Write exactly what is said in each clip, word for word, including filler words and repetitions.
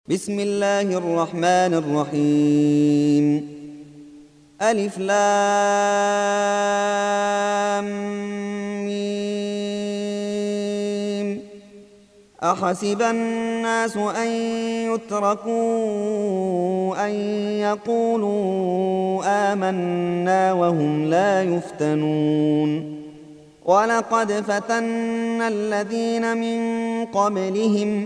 بسم الله الرحمن الرحيم. ألف لام ميم. أحسب الناس أن يتركوا أن يقولوا آمنا وهم لا يفتنون. ولقد فتنا الذين من قبلهم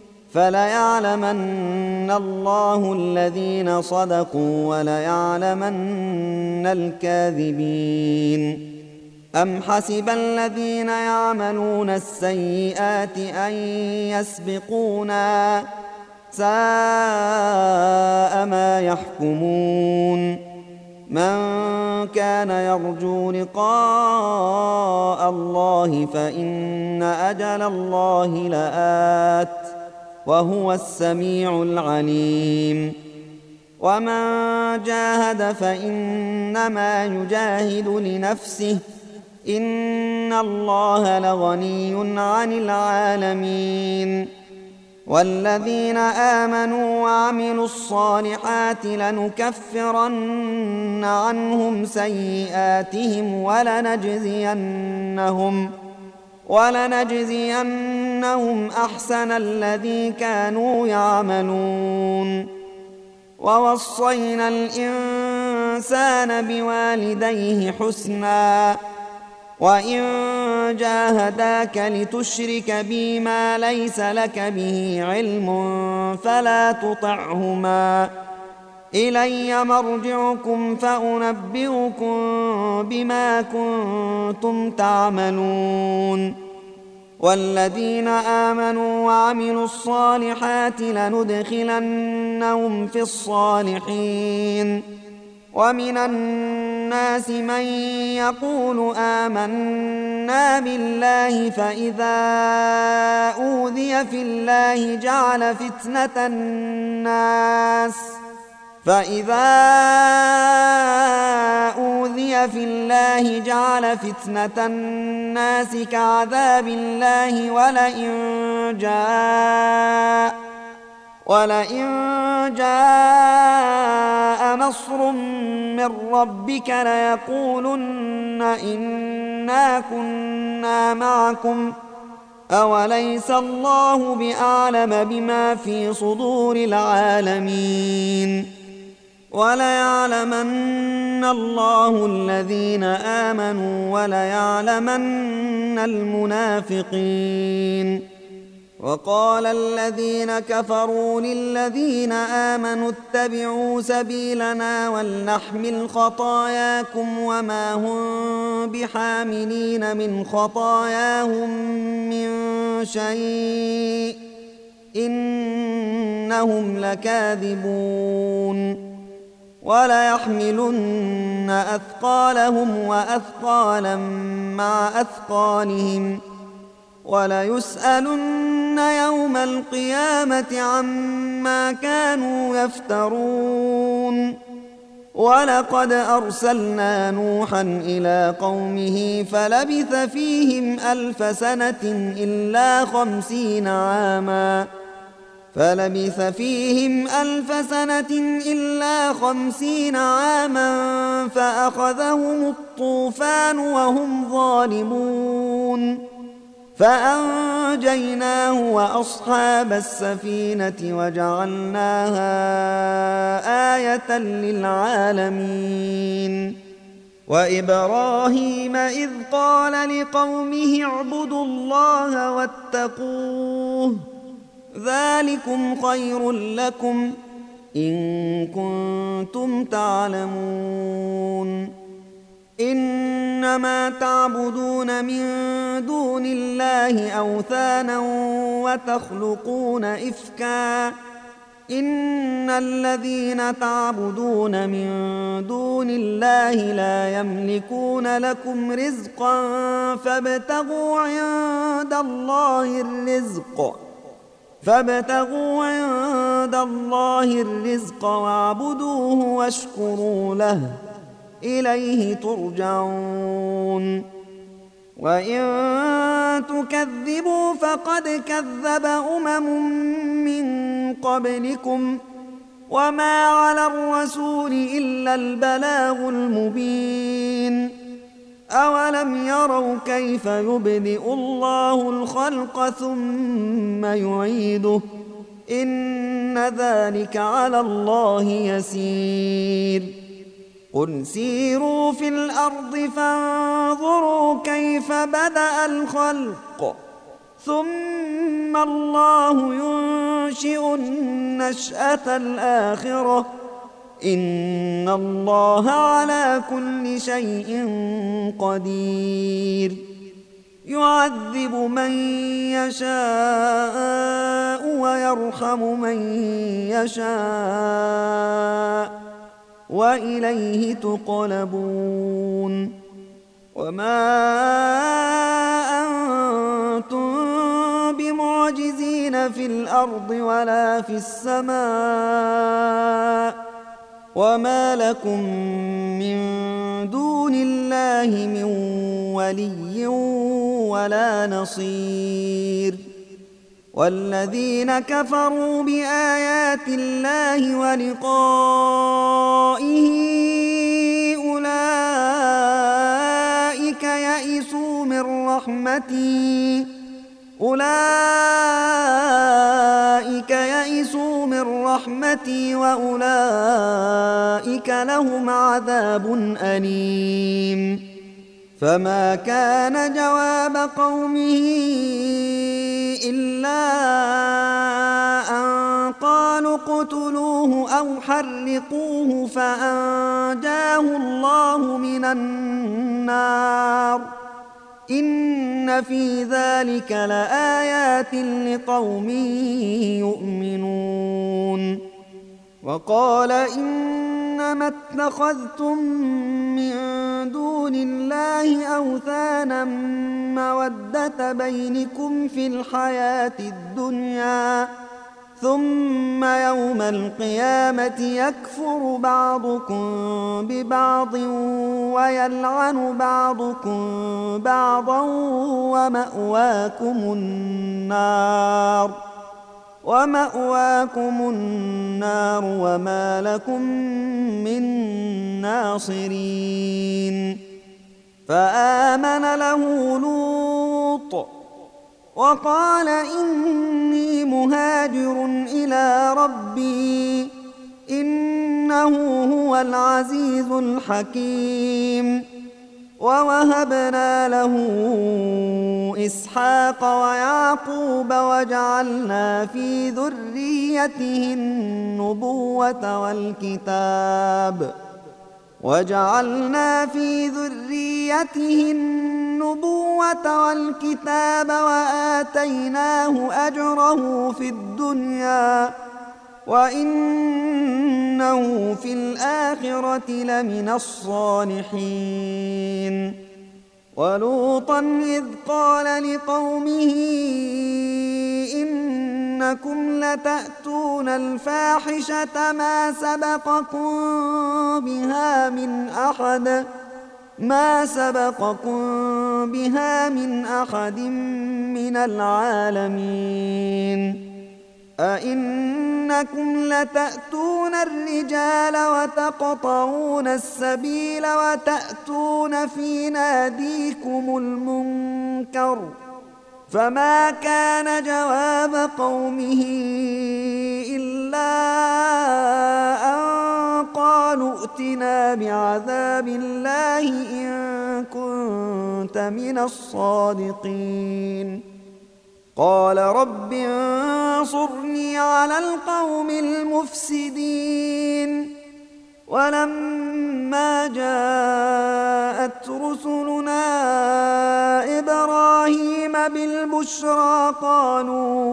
فليعلمن الله الذين صدقوا وليعلمن الكاذبين. أم حسب الذين يعملون السيئات أن يسبقونا ساء ما يحكمون. من كان يرجو لقاء الله فإن أجل الله لآت وهو السميع العليم. ومن جاهد فإنما يجاهد لنفسه إن الله لغني عن العالمين. والذين آمنوا وعملوا الصالحات لنكفرن عنهم سيئاتهم ولنجزينهم ولنجزينهم أحسن الذي كانوا يعملون. ووصينا الإنسان بوالديه حسنا وإن جاهداك لتشرك بي ما ليس لك به علم فلا تطعهما إلي مرجعكم فأنبئكم بما كنتم تعملون. والذين آمنوا وعملوا الصالحات لندخلنهم في الصالحين. ومن الناس من يقول آمنا بالله فإذا أوذي في الله جعل فتنة الناس فإذا أوذي في الله جعل فتنة الناس كعذاب الله ولئن جاء ولئن جاء نصر من ربك ليقولن إنا كنا معكم أوليس الله بأعلم بما في صدور العالمين. وليعلمن الله الذين آمنوا وليعلمن المنافقين. وقال الذين كفروا للذين آمنوا اتبعوا سبيلنا ولنحمل خطاياكم وما هم بحاملين من خطاياهم من شيء إنهم لكاذبون. وليحملن أثقالهم وأثقالا مع أثقالهم وليسألن يوم القيامة عما كانوا يفترون. ولقد أرسلنا نوحا إلى قومه فلبث فيهم ألف سنة إلا خمسين عاما فلبث فيهم ألف سنة إلا خمسين عاما فأخذهم الطوفان وهم ظالمون فأنجيناه وأصحاب السفينة وجعلناها آية للعالمين. وإبراهيم إذ قال لقومه اعبدوا الله واتقوه ذلكم خير لكم إن كنتم تعلمون. إنما تعبدون من دون الله أوثانا وتخلقون إفكا إن الذين تعبدون من دون الله لا يملكون لكم رزقا فابتغوا عند الله الرزق فابتغوا عند الله الرزق واعبدوه واشكروا له إليه ترجعون. وإن تكذبوا فقد كذب أمم من قبلكم وما على الرسول إلا البلاغ المبين أولم يروا كيف يبدئ الله الخلق ثم يعيده إن ذلك على الله يسير قل سيروا في الأرض فانظروا كيف بدأ الخلق ثم الله ينشئ النشأة الآخرة إن الله على كل شيء قدير يعذب من يشاء ويرحم من يشاء وإليه تقلبون وما أنتم بمعجزين في الأرض ولا في السماء وما لكم من دون الله من ولي ولا نصير والذين كفروا بآيات الله ولقائه أولئك يئسوا من رحمتي أولئك يئسوا من رحمتي وأولئك لهم عذاب أليم فما كان جواب قومه إلا أن قالوا اقتلوه أو حرقوه فأنجاه الله من النار إن في ذلك لآيات لقوم يؤمنون وقال إنما اتخذتم من دون الله أوثانا مودة بينكم في الحياة الدنيا ثم يوم القيامة يكفر بعضكم ببعض ويلعن بعضكم بعضا ومأواكم النار ومأواكم النار وما لكم من ناصرين فآمن له لوط وقال إني مهاجر إلى ربي إنه هو العزيز الحكيم ووهبنا له إسحاق ويعقوب وجعلنا في ذريته النبوة والكتاب وجعلنا في ذريته النبوة والكتاب وآتيناه أجره في الدنيا وإنه في الآخرة لمن الصالحين ولوطا إذ قال لقومه إنكم لتأتون الفاحشة ما سبقكم بها من أحد ما سبقكم بها من أحد من العالمين أئنكم لتأتون الرجال وتقطعون السبيل وتأتون في ناديكم المنكر فما كان جواب قومه إلا أن قالوا ائتنا بعذاب الله إن كنت من الصادقين قال رب انصرني على القوم المفسدين ولما جاءت رسلنا إبراهيم بالبشرى قالوا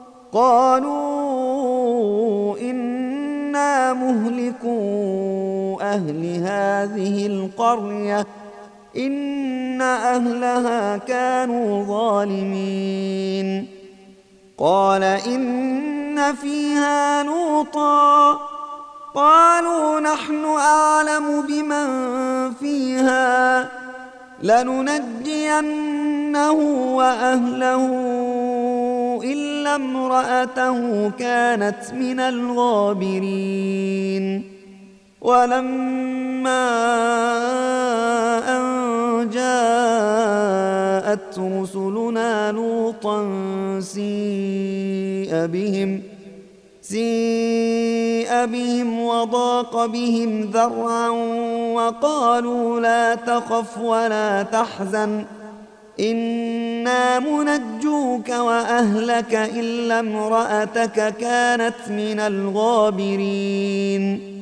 قالوا إنا مهلكو أهل هذه القرية إن أهلها كانوا ظالمين قال إن فيها لوطا قالوا نحن أعلم بمن فيها لننجينه وأهله إلا امرأته كانت من الغابرين. ولما أن جاءت رسلنا لوطا سيء بهم سيء بهم وضاق بهم ذرعا وقالوا لا تخف ولا تحزن إنا منجوك وأهلك إلا امرأتك كانت من الغابرين.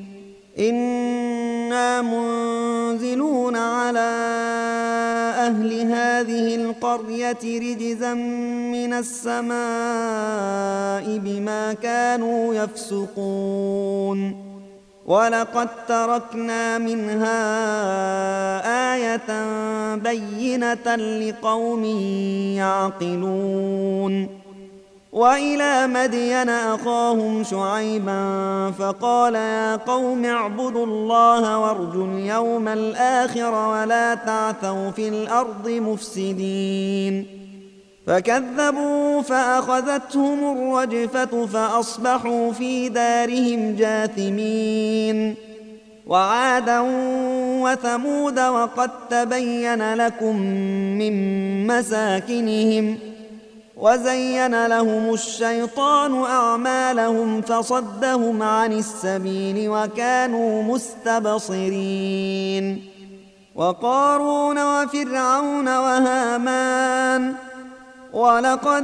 إنا منزلون على أهل هذه القرية رجزا من السماء بما كانوا يفسقون. ولقد تركنا منها آية بينة لقوم يعقلون. وإلى مدين أخاهم شعيبا فقال يا قوم اعبدوا الله وارجوا اليوم الآخر ولا تعثوا في الأرض مفسدين. فكذبوا فأخذتهم الرجفة فأصبحوا في دارهم جاثمين. وعادا وثمود وقد تبين لكم من مساكنهم وزين لهم الشيطان أعمالهم فصدهم عن السبيل وكانوا مستبصرين. وقارون وفرعون وهامان ولقد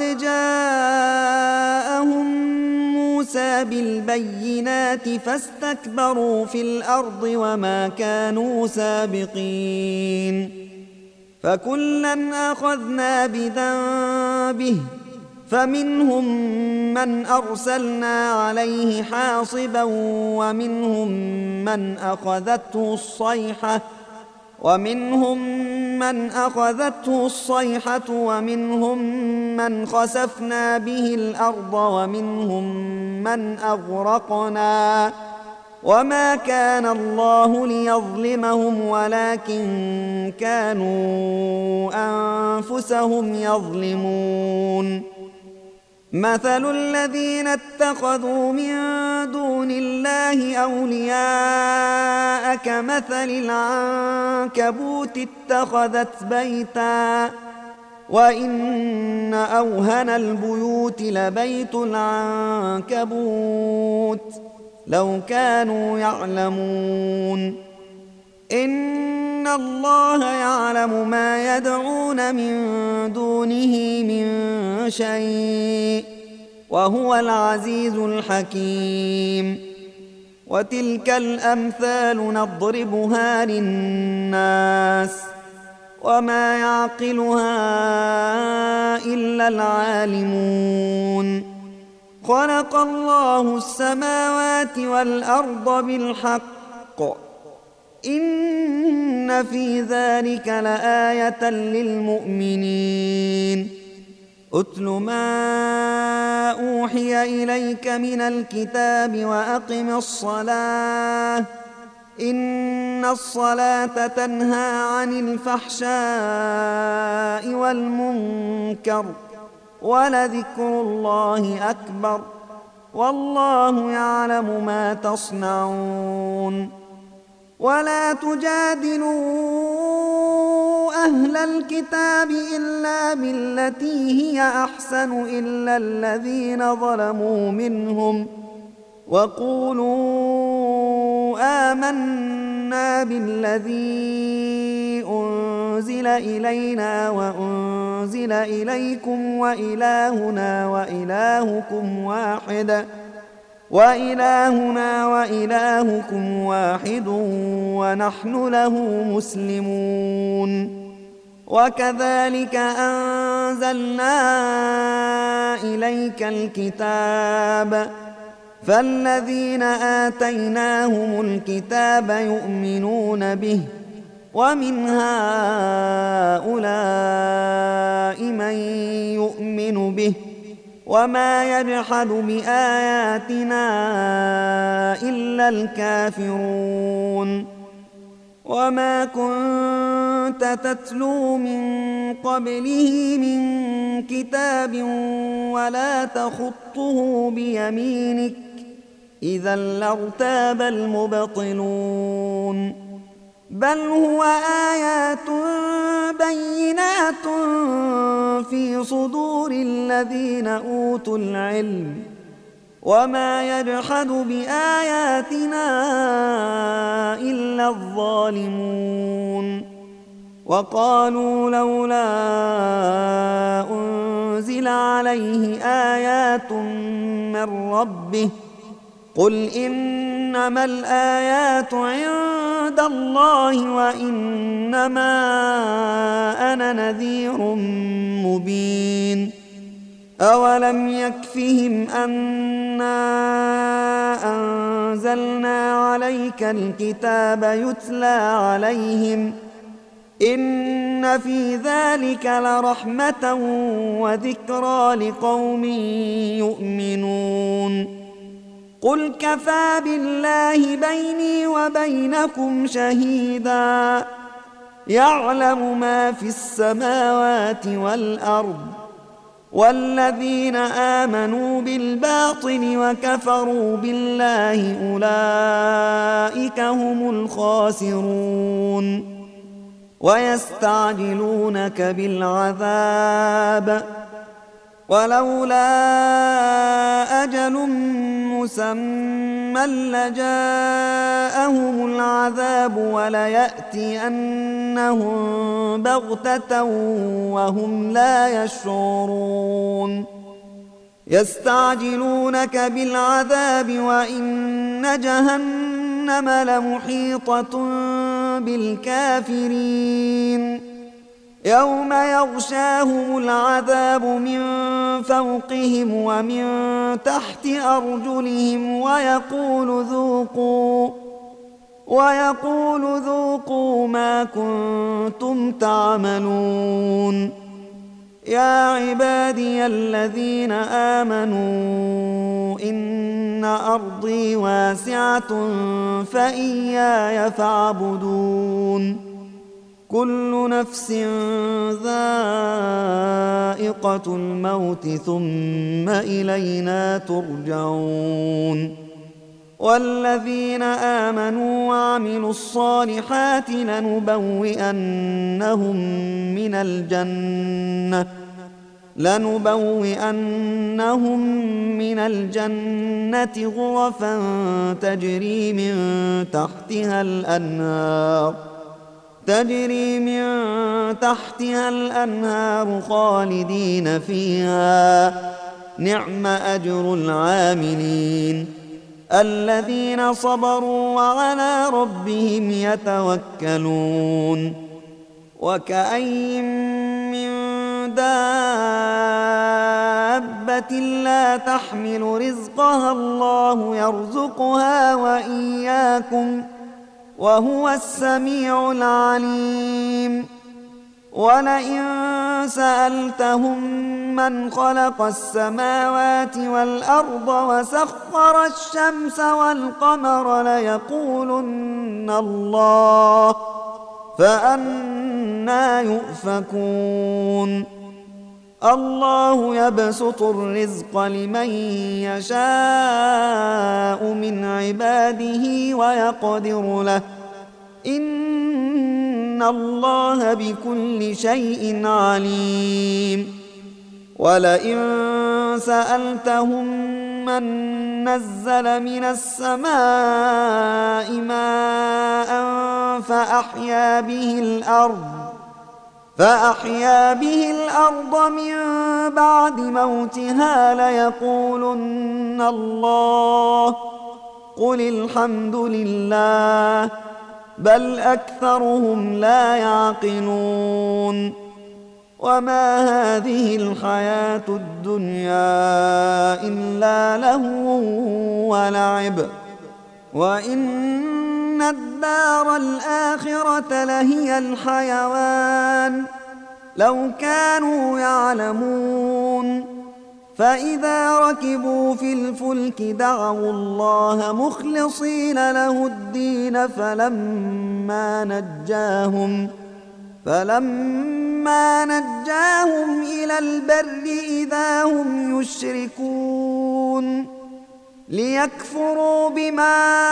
جاءهم موسى بالبينات فاستكبروا في الأرض وما كانوا سابقين. فكلا أخذنا بذنبه فمنهم من أرسلنا عليه حاصبا ومنهم من أخذته الصيحة ومنهم من أخذته الصيحة ومنهم من خسفنا به الأرض ومنهم من أغرقنا وما كان الله ليظلمهم ولكن كانوا أنفسهم يظلمون. مثل الذين اتخذوا من دون الله أولياء كمثل العنكبوت اتخذت بيتا وإن أوهن البيوت لبيت العنكبوت لو كانوا يعلمون. إن الله يعلم ما يدعون من دونه من شيء وهو العزيز الحكيم. وتلك الأمثال نضربها للناس وما يعقلها إلا العالمون. خلق الله السماوات والأرض بالحق إن في ذلك لآية للمؤمنين. أتل ما أوحي إليك من الكتاب وأقم الصلاة إن الصلاة تنهى عن الفحشاء والمنكر ولذكر الله أكبر والله يعلم ما تصنعون. ولا تجادلوا أهل الكتاب إلا بالتي هي أحسن إلا الذين ظلموا منهم وقولوا آمنا بالذي أنزل إلينا وأنزل إليكم وإلهنا وإلهكم واحد وإلهنا وإلهكم واحد ونحن له مسلمون. وكذلك أنزلنا إليك الكتاب فالذين آتيناهم الكتاب يؤمنون به ومن هؤلاء من يؤمن به وما يجحد بآياتنا إلا الكافرون. وما كنت تتلو من قبله من كتاب ولا تخطه بيمينك إذا لارتاب المبطلون بل هو آيات بينات في صدور الذين أوتوا العلم وما يجحد بآياتنا إلا الظالمون وقالوا لولا أنزل عليه آيات من ربه قل إنما الآيات عند الله وإنما أنا نذير مبين أولم يكفهم أنا أنزلنا عليك الكتاب يتلى عليهم إن في ذلك لرحمة وذكرى لقوم يؤمنون قل كفى بالله بيني وبينكم شهيدا يعلم ما في السماوات والأرض والذين آمنوا بالباطل وكفروا بالله أولئك هم الخاسرون ويستعجلونك بالعذاب ولولا أجل مسمى لجاءهم العذاب وليأتينهم بغتة وهم لا يشعرون يستعجلونك بالعذاب وإن جهنم لمحيطة بالكافرين يوم يغشاهم العذاب من فوقهم ومن تحت أرجلهم ويقول ذوقوا ويقول ذوقوا ما كنتم تعملون يا عبادي الذين آمنوا إن أرضي واسعة فإياي فاعبدون كل نفس ذائقة الموت ثم إلينا ترجعون والذين آمنوا وعملوا الصالحات لنبوئنهم من الجنة لنبوئنهم من الجنة غرفا تجري من تحتها الأنهار تجري من تحتها الأنهار خالدين فيها نعم أجر العاملين الذين صبروا وعلى ربهم يتوكلون وكأين من دابة لا تحمل رزقها الله يرزقها وإياكم وهو السميع العليم ولئن سألتهم من خلق السماوات والأرض وسخر الشمس والقمر ليقولن الله فأنى يؤفكون الله يبسط الرزق لمن يشاء من عباده ويقدر له إن الله بكل شيء عليم ولئن سألتهم من نزل من السماء ماء فأحيا به الأرض فأحيا به الأرض من بعد موتها ليقولن الله قل الحمد لله بل أكثرهم لا يعقلون وما هذه الحياة الدنيا إلا لهو ولعب وإن الدار الآخرة لهي الحيوان لو كانوا يعلمون فإذا ركبوا في الفلك دعوا الله مخلصين له الدين فلما نجاهم فلما نجاهم إلى البر إذا هم يشركون ليكفروا بما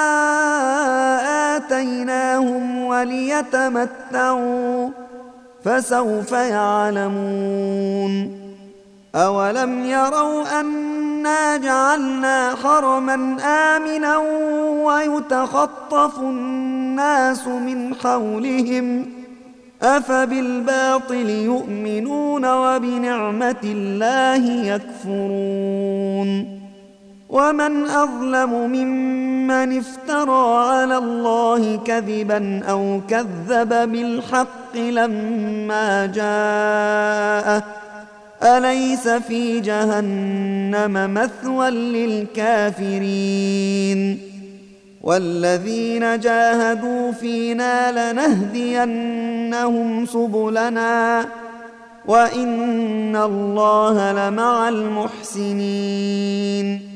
آتيناهم وليتمتعوا فسوف يعلمون أولم يروا أنا جعلنا حرما آمنا ويتخطف الناس من حولهم أفبالباطل يؤمنون وبنعمة الله يكفرون ومن أظلم ممن افترى على الله كذبا أو كذب بالحق لما جاءه أليس في جهنم مثوى للكافرين والذين جاهدوا فينا لنهدينهم سبلنا وإن الله لمع المحسنين